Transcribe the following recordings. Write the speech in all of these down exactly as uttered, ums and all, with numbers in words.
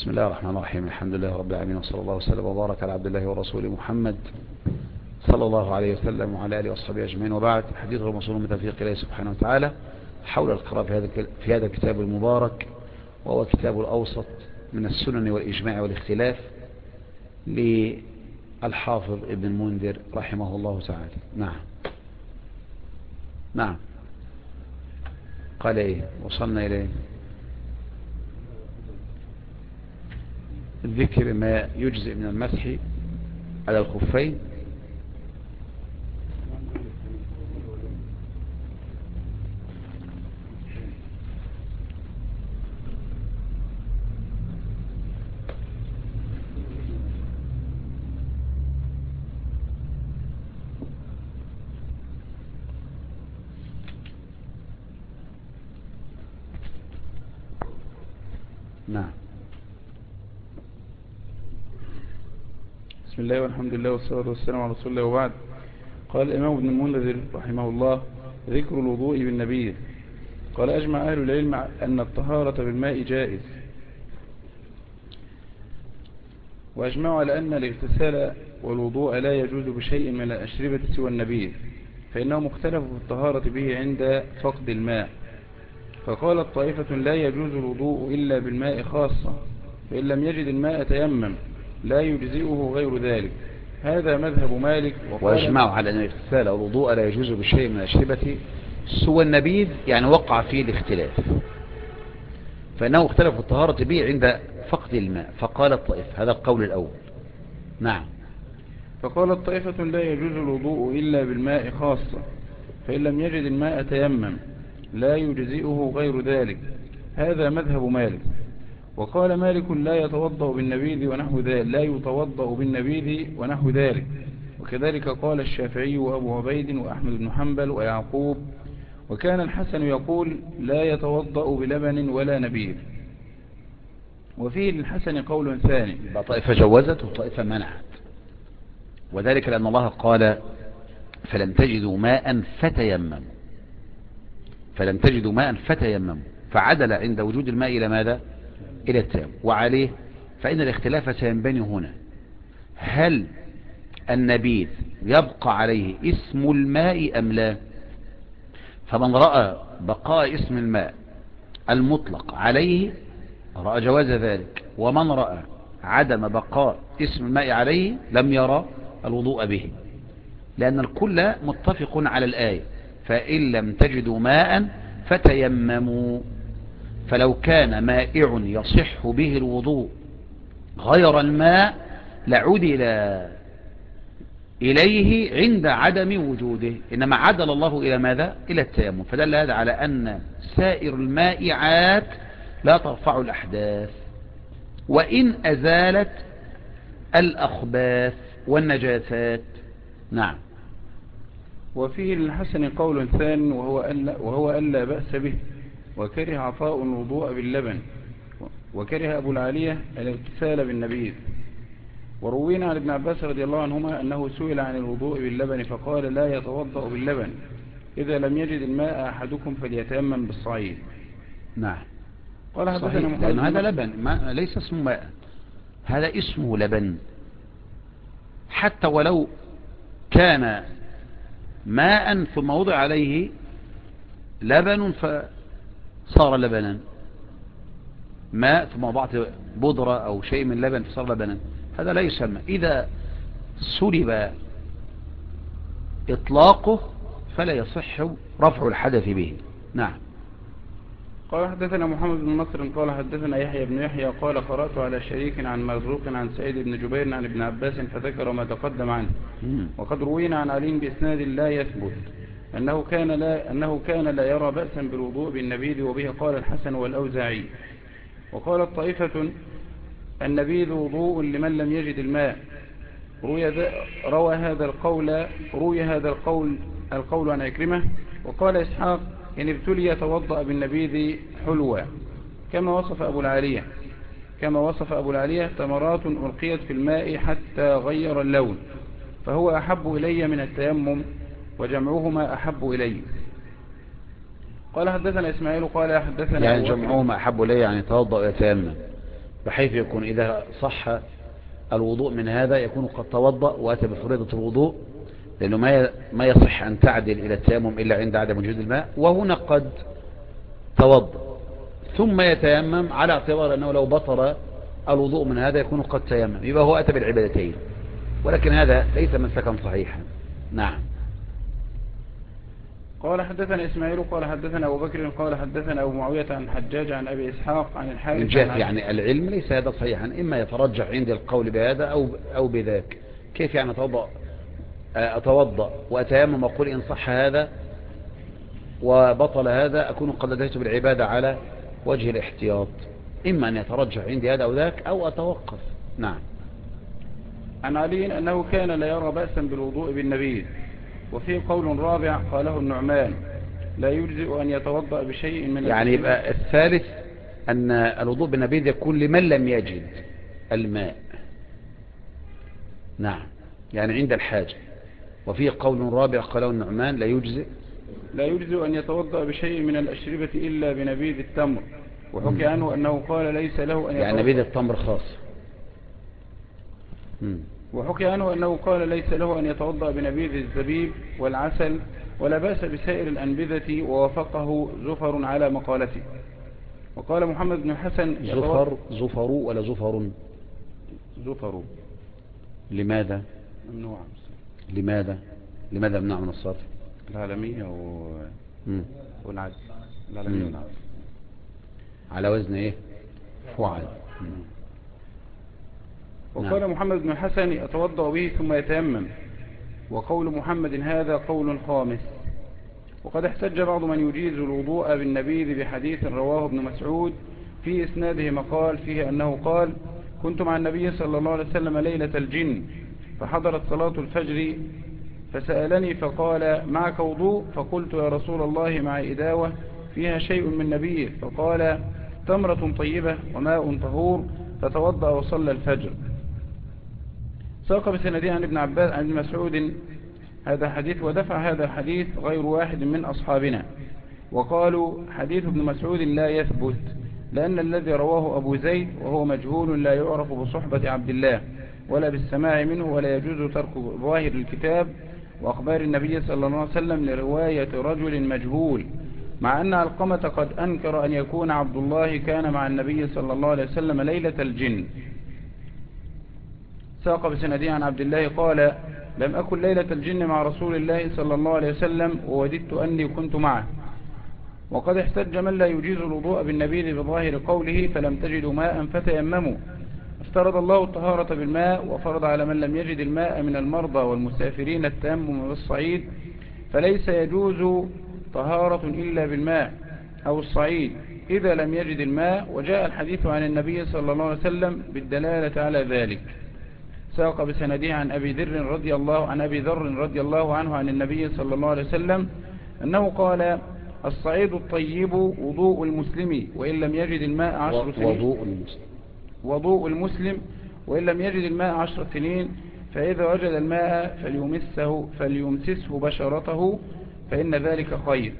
بسم الله الرحمن الرحيم. الحمد لله رب العالمين، وصلى الله وسلم وبارك على عبد الله ورسوله محمد صلى الله عليه وسلم وعلى آله وصحبه أجمعين، وبعد. حديث غير موصول من توفيق الله سبحانه وتعالى حول القراءة في هذا في هذا الكتاب المبارك، وهو كتاب الأوسط من السنن والإجماع والاختلاف للحافظ ابن المنذر رحمه الله تعالى. نعم نعم قال ايه؟ وصلنا اليه ذكر ما يجزئ من المسح على الخفين. نعم. بسم الله والحمد لله والصلاة والسلام على رسول الله، وبعد. قال الإمام ابن المنذر رحمه الله: ذكر الوضوء بالنبيذ. قال: أجمع أهل العلم أن الطهارة بالماء جائز، وأجمعوا على أن الاغتسال والوضوء لا يجوز بشيء من الأشربة سوى النبيذ، فإنهم اختلفوا في الطهارة به عند فقد الماء. فقالت طائفة: لا يجوز الوضوء إلا بالماء خاصة، فإن لم يجد الماء تيمم، لا يجزئه غير ذلك. هذا مذهب مالك. وأجمعوا على أن الاغتسال والوضوء لا يجوز بشيء من الأشربة سوى النبيذ، يعني وقع فيه الاختلاف، فإنه اختلف الطهارة به عند فقد الماء. فقال الطائفة، هذا القول الأول. نعم. فقالت طائفة: لا يجوز الوضوء إلا بالماء خاصة، فإن لم يجد الماء تيمم، لا يجزئه غير ذلك. هذا مذهب مالك. وقال مالك: لا يتوضأ بالنبيذ ونحو ذلك لا يتوضأ بالنبيذ ونحو ذلك. وكذلك قال الشافعي وأبو عبيد وأحمد بن حنبل ويعقوب. وكان الحسن يقول: لا يتوضأ بلبن ولا نبيذ. وفيه للحسن قول ثاني. طائفة جوزت وطائفة منعت، وذلك لأن الله قال: فلم تجدوا ماء فتيمموا. فلم تجدوا ماء فتيمموا، فعدل عند وجود الماء إلى ماذا؟ إلى التيمم. وعليه فإن الاختلاف سينبني هنا: هل النبيذ يبقى عليه اسم الماء أم لا؟ فمن رأى بقاء اسم الماء المطلق عليه رأى جواز ذلك، ومن رأى عدم بقاء اسم الماء عليه لم يرى الوضوء به، لأن الكل متفق على الآية: فإن لم تجدوا ماء فتيمموا. فلو كان مائع يصح به الوضوء غير الماء لعدل إليه عند عدم وجوده، إنما عدل الله إلى ماذا؟ إلى التيمم. فدل هذا على أن سائر المائعات لا ترفع الأحداث، وإن أزالت الأخباث والنجاسات. نعم. وفيه للحسن قول ثاني، وهو ألا, وهو ألا بأس به، وكره عطاء الوضوء باللبن، وكره أبو العالية الاغتسال بالنبيذ. وروينا عن ابن عباس رضي الله عنهما أنه سئل عن الوضوء باللبن فقال: لا يتوضأ باللبن، إذا لم يجد الماء أحدكم فليتيمم بالصعيد. نعم. قال: حدثنا صحيح، لأن هذا لبن، ما ليس اسمه ماء، هذا اسمه لبن. حتى ولو كان ماء ثم وضع عليه لبن فصار لبنا، ماء ثم وضعت بودرة أو شيء من لبن فصار لبنا، هذا لا يسمى. إذا سلب إطلاقه فلا يصح رفع الحدث به. نعم. قال: حدثنا محمد بن نصر قال: حدثنا يحيى بن يحيى قال: قرأت على شريك عن مرزوق عن سعيد بن جبير عن ابن عباس فذكر ما تقدم عنه. وقد روينا عن علي بإسناد لا يثبت أنه كان لا, أنه كان لا يرى بأسا بالوضوء بالنبيذ، وبه قال الحسن والأوزاعي. وقالت طائفة: النبيذ وضوء لمن لم يجد الماء. روي, روى هذا القول روي هذا القول القول عن عكرمة. وقال إسحاق: إن ابتلي توضأ بالنبيذ حلوى، كما وصف أبو العالية كما وصف أبو العالية تمرات ألقيت في الماء حتى غير اللون، فهو أحب إلي من التيمم، وجمعهما أحب إلي. قال: حدثنا إسماعيل قال: حدثنا يعني جمعهما أحب إلي، يعني توضأ ويتيمم. بحيث يكون إذا صح الوضوء من هذا يكون قد توضأ وأتى بفريضة الوضوء، لأنه ما ما يصح أن تعدل إلى التيمم إلا عند عدم وجود الماء. وهنا قد توضأ ثم يتيمم على اعتبار أنه لو بطل الوضوء من هذا يكون قد تيمم، يبقى هو أتى بالعبادتين، ولكن هذا ليس مسلكا صحيحا. نعم. قال حدثنا إسماعيل قال حدثنا أبو بكر قال حدثنا أبو معاوية عن حجاج عن أبي إسحاق عن الحارث من جهة يعني العلم ليس هذا صحيحا، إما يترجح عندي القول بهذا أو أو بذاك. كيف يعني أتوضأ أتوضأ وأتيمم وأقول إن صح هذا وبطل هذا أكون قد أديت بالعبادة على وجه الاحتياط؟ إما أن يترجح عندي هذا أو ذاك أو أتوقف. نعم. عن علي أنه كان لا يرى بأسا بالوضوء بالنبيذ. وفي قول رابع قاله النعمان لا يجزئ أن يتوضأ بشيء من يعني يبقى الثالث أن الوضوء بالنبيذ يكون لمن لم يجد الماء. نعم، يعني عند الحاجة. وفي قول رابع قاله النعمان لا يجزئ لا يجزئ أن يتوضأ بشيء من الأشربة إلا بنبيذ التمر. وحكي عنه أنه قال ليس له أن يتوضأ يعني نبيذ التمر خاص. مم. وحكي عنه أنه قال ليس له أن يتوضأ بنبيذ الزبيب والعسل ولا بأس بسائر الأنبذة، ووافقه زفر على مقالته. وقال محمد بن الحسن زفر زفر ولا زفر؟ زفر. لماذا ممنوع؟ لماذا لماذا ممنوع من الصرف؟ العالمية و... والعدل. العالمية والعدل على وزن ايه؟ فعل. وقال نعم. محمد بن الحسن يتوضأ به ثم يتيمم. وقول محمد هذا قول خامس. وقد احتج بعض من يجيز الوضوء بالنبيذ بحديث رواه ابن مسعود في إسناده مقال فيه أنه قال كنت مع النبي صلى الله عليه وسلم ليلة الجن فحضرت صلاة الفجر فسألني فقال معك وضوء؟ فقلت يا رسول الله مع إداوة فيها شيء من نبيذ. فقال تمرة طيبة وماء طهور، فتوضأ وصلى الفجر. ساق بسندي عن ابن عباس عن ابن مسعود هذا حديث، ودفع هذا الحديث غير واحد من أصحابنا، وقالوا حديث ابن مسعود لا يثبت، لأن الذي رواه أبو زيد وهو مجهول لا يعرف بصحبة عبد الله ولا بالسماع منه، ولا يجوز ترك ظاهر الكتاب وأخبار النبي صلى الله عليه وسلم لرواية رجل مجهول، مع أن علقمة قد أنكر أن يكون عبد الله كان مع النبي صلى الله عليه وسلم ليلة الجن. ساق بسندي عن عبد الله قال لم أكن ليلة الجن مع رسول الله صلى الله عليه وسلم ووددت أني كنت معه. وقد احتج من لا يجيز الوضوء بالنبيذ بظاهر قوله فلم تجدوا ماء فتيمموا. افترض الله الطهارة بالماء، وفرض على من لم يجد الماء من المرضى والمسافرين التيمم بالصعيد، فليس يجوز طهارة إلا بالماء أو الصعيد إذا لم يجد الماء، وجاء الحديث عن النبي صلى الله عليه وسلم بالدلالة على ذلك. ساق بسنده عن أبي ذر رضي الله عن أبي ذر رضي الله عنه عن النبي صلى الله عليه وسلم أنه قال الصعيد الطيب وضوء المسلم وإن لم يجد الماء عشر سنين. وضوء المسلم وضوء المسلم وإن لم يجد الماء عشر سنين، فإذا وجد الماء فليمسه, فليمسسه بشرته فإن ذلك خير.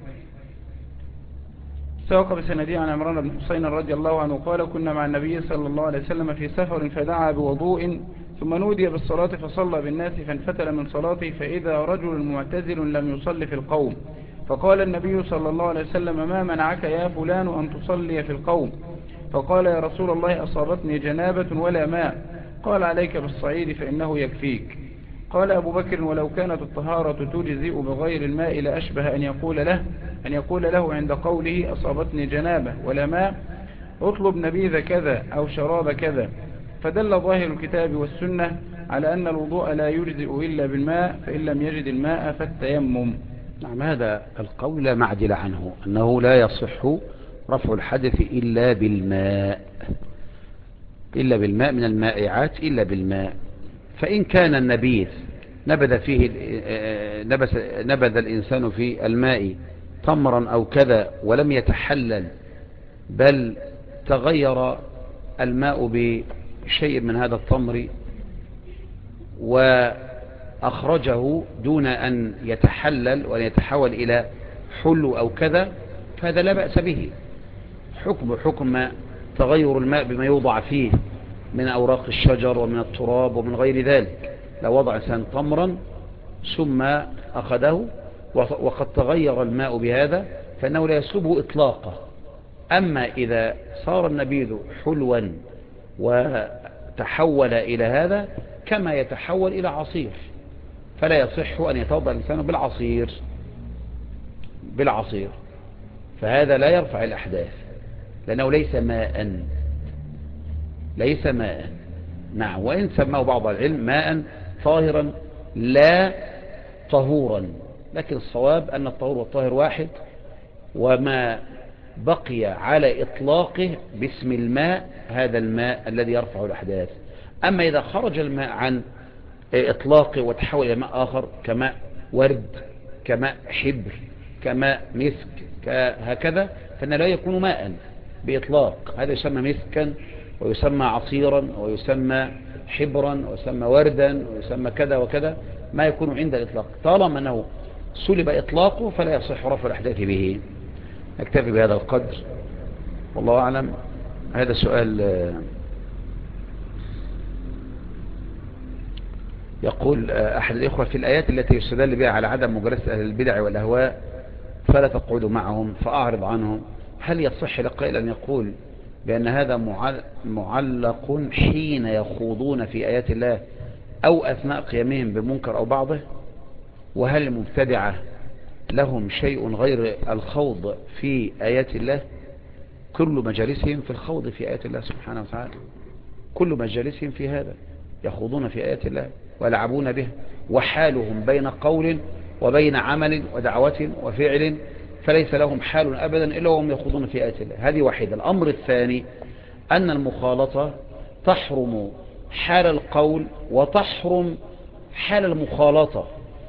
ساق بسندي عن عمران بن حسين رضي الله عنه قال كنا مع النبي صلى الله عليه وسلم في سفر فدعا بوضوء ثم نودي بالصلاة فصلى بالناس فانفتل من صلاته، فإذا رجل معتزل لم يصلي في القوم، فقال النبي صلى الله عليه وسلم ما منعك يا فلان أن تصلي في القوم؟ فقال يا رسول الله أصابتني جنابة ولا ماء. قال عليك بالصعيد فإنه يكفيك. قال أبو بكر ولو كانت الطهارة تجزئ بغير الماء لأشبه أن يقول له أن يقول له عند قوله أصابتني جنابة ولا ماء اطلب نبيذ كذا أو شراب كذا. فدل ظاهر الكتاب والسنة على أن الوضوء لا يجزئ إلا بالماء، فإن لم يجد الماء فالتيمم. نعم، هذا القول لا معدل عنه، أنه لا يصح رفع الحدث إلا بالماء إلا بالماء من المائعات إلا بالماء. فإن كان النبيذ نبذ فيه نبذ الإنسان في الماء تمرا أو كذا ولم يتحلل، بل تغير الماء بشيء من هذا التمر وأخرجه دون أن يتحلل وأن يتحول إلى حلو أو كذا، فهذا لا بأس به، حكم حكم تغير الماء بما يوضع فيه من أوراق الشجر ومن التراب ومن غير ذلك. لو وضع إنسان تمرا ثم أخذه وقد تغير الماء بهذا فإنه لا يسلبه إطلاقه. أما إذا صار النبيذ حلوا وتحول إلى هذا كما يتحول إلى عصير فلا يصح أن يتوضأ الإنسان بالعصير بالعصير فهذا لا يرفع الأحداث لأنه ليس ماء ليس ماء نعم، وإن سماه بعض العلم ماء طاهرا لا طهورا، لكن الصواب أن الطهور والطاهر واحد، وما بقي على إطلاقه باسم الماء هذا الماء الذي يرفع الأحداث. أما إذا خرج الماء عن إطلاقه وتحول إلى ماء آخر كماء ورد كماء حبر كماء مسك هكذا فإنه لا يكون ماء بإطلاق. هذا يسمى مسكا ويسمى عصيرا ويسمى حبرا ويسمى وردا ويسمى كذا وكذا، ما يكون عند الإطلاق. طالما أنه سلب إطلاقه فلا يصح رفع الأحداث به. نكتفي بهذا القدر والله أعلم. هذا سؤال يقول أحد الإخوة: في الآيات التي يستدل بها على عدم مجالسة أهل البدع والأهواء فلا تقعدوا معهم فأعرض عنهم، هل يصح لقائل أن يقول بأن هذا معلق حين يخوضون في آيات الله أو أثناء قيامهم بمنكر أو بعضه؟ وهل المبتدعة لهم شيء غير الخوض في آيات الله؟ كل مجالسهم في الخوض في آيات الله سبحانه وتعالى، كل مجالسهم في هذا يخوضون في آيات الله ويلعبون به، وحالهم بين قول وبين عمل ودعوة وفعل، فليس لهم حال أبدا إلا وهم يخوضون في آيات الله. هذه واحدة. الأمر الثاني أن المخالطة تحرم حال القول وتحرم حال المخالطة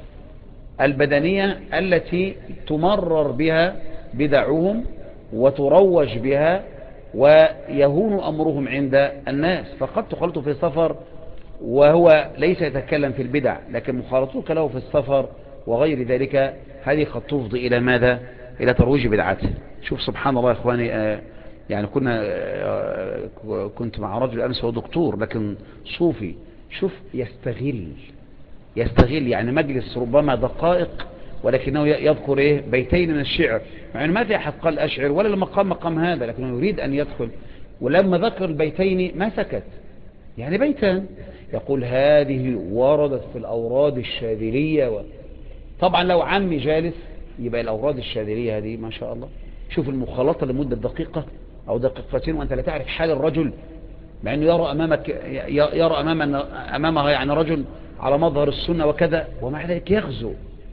البدنية التي تمرر بها بدعهم وتروج بها ويهون أمرهم عند الناس. فقد تخلط في سفر وهو ليس يتكلم في البدع، لكن مخالطتك له في السفر وغير ذلك هذه قد تفضي إلى ماذا؟ إلى ترويج بدعته. شوف سبحان الله يا إخواني، آه يعني كنا آه كنت مع رجل أمس هو دكتور لكن صوفي، شوف يستغل يستغل يعني مجلس ربما دقائق ولكنه يذكر إيه بيتين من الشعر، يعني ما في أحد قال أشعر ولا المقام مقام هذا، لكنه يريد أن يدخل. ولما ذكر البيتين ما سكت، يعني بيتان يقول هذه وردت في الأوراد الشاذلية و... طبعا لو عمي جالس يبقى الأوراد الشاذلية هذه ما شاء الله. شوف المخالطة لمدة دقيقة أو دقيقتين وأنت لا تعرف حال الرجل، مع أنه يرى أمامك يرى أمام أمامها يعني رجل على مظهر السنة وكذا، ومع ذلك يغزو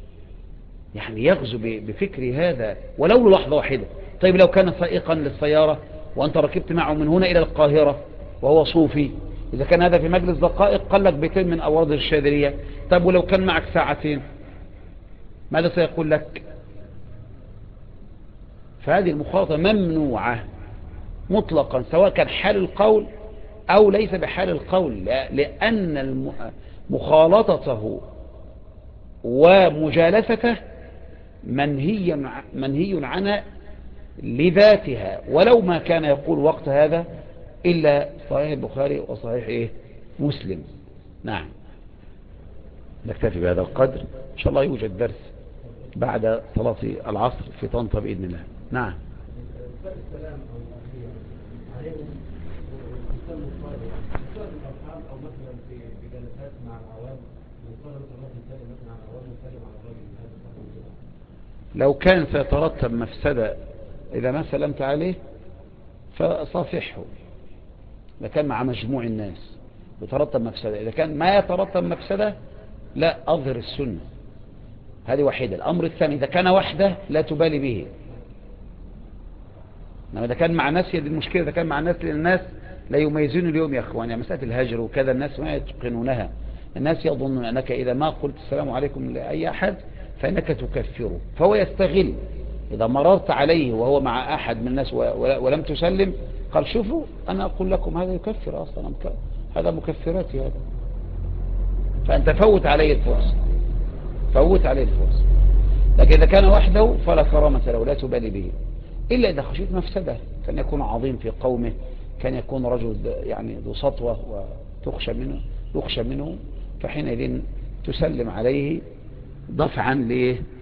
يعني يغزو بفكر هذا ولو لحظة واحدة. طيب لو كان سائقا للسيارة وأنت ركبت معه من هنا إلى القاهرة وهو صوفي، إذا كان هذا في مجلس دقائق قال لك بيتين من أوراد الشاذلية، طيب ولو كان معك ساعتين ماذا سيقول لك؟ فهذه المخالطة ممنوعة مطلقا سواء كان حال القول أو ليس بحال القول، لأن مخالطته ومجالسته منهي منهي عنها لذاتها، ولو ما كان يقول وقت هذا إلا صحيح البخاري وصحيح إيه مسلم. نعم، نكتفي بهذا القدر. إن شاء الله يوجد درس بعد صلاة العصر في طنطا بإذن الله. نعم. لو كان سيترتب مفسدة إذا ما سلمت عليه فصافحه، إذا كان مع مجموع الناس يترتب مفسدة. إذا كان ما يترتب مفسدة لا أظهر السنة، هذه واحدة. الأمر الثاني إذا كان وحده لا تبالي به، إنما إذا كان مع ناس يد المشكلة، إذا كان مع الناس لأن الناس لا يميزون اليوم يا أخوان، يعني مسألة الهجر وكذا الناس ما يتقنونها. الناس يظنون أنك إذا ما قلت السلام عليكم لأي أحد فإنك تكفره، فهو يستغل. إذا مررت عليه وهو مع أحد من الناس ولم تسلم قال شوفوا أنا أقول لكم هذا يكفر أصلا، هذا مكفراتي هذا، فأنت فوت عليه الفرصة فوت عليه الفرصة. لكن إذا كان وحده فلا كرامة له، لا تبالي به، إلا إذا خشيت مفسدة كان يكون عظيم في قومه كان يكون رجل يعني ذو سطوة وتخشى منه يخشى منه، فحينئذ تسلم عليه دفعا ليه